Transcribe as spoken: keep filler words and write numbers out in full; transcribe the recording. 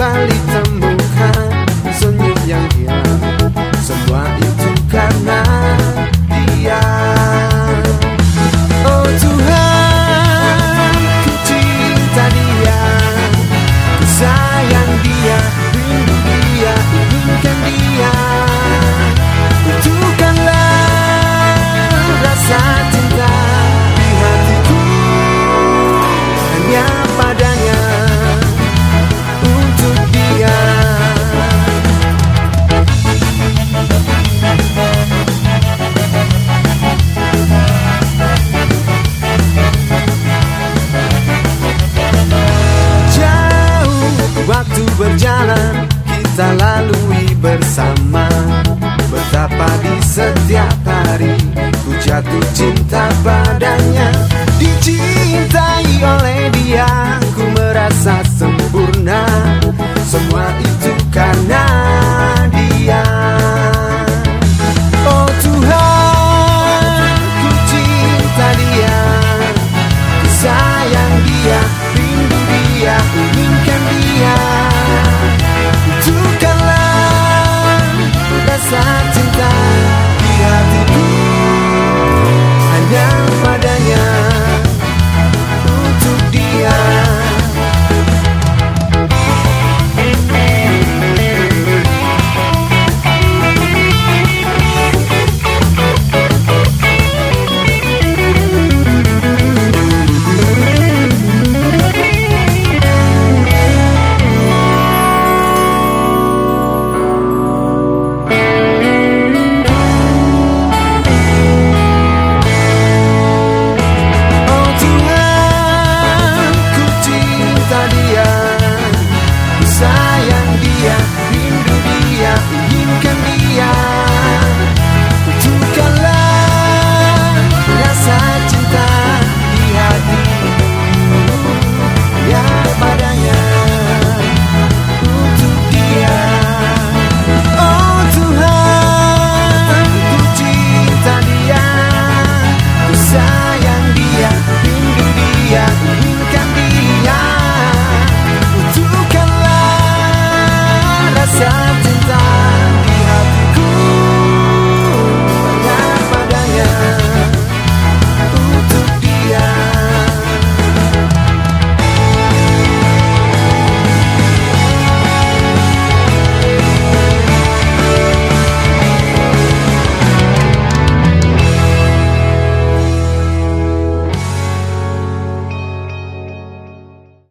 kembali temukan senyum yang hilang. Semua itu karena dia. Oh Tuhan, ku cinta dia, ku sayang dia, rindu dia, inginkan dia. Untukkanlah rasa cinta di hatiku hanya padanya, untuk dia. Waktu berjalan, kita lalui bersama. Betapa di setiap hari ku jatuh cinta padanya. Dicintai oleh dia, ku merasa semua.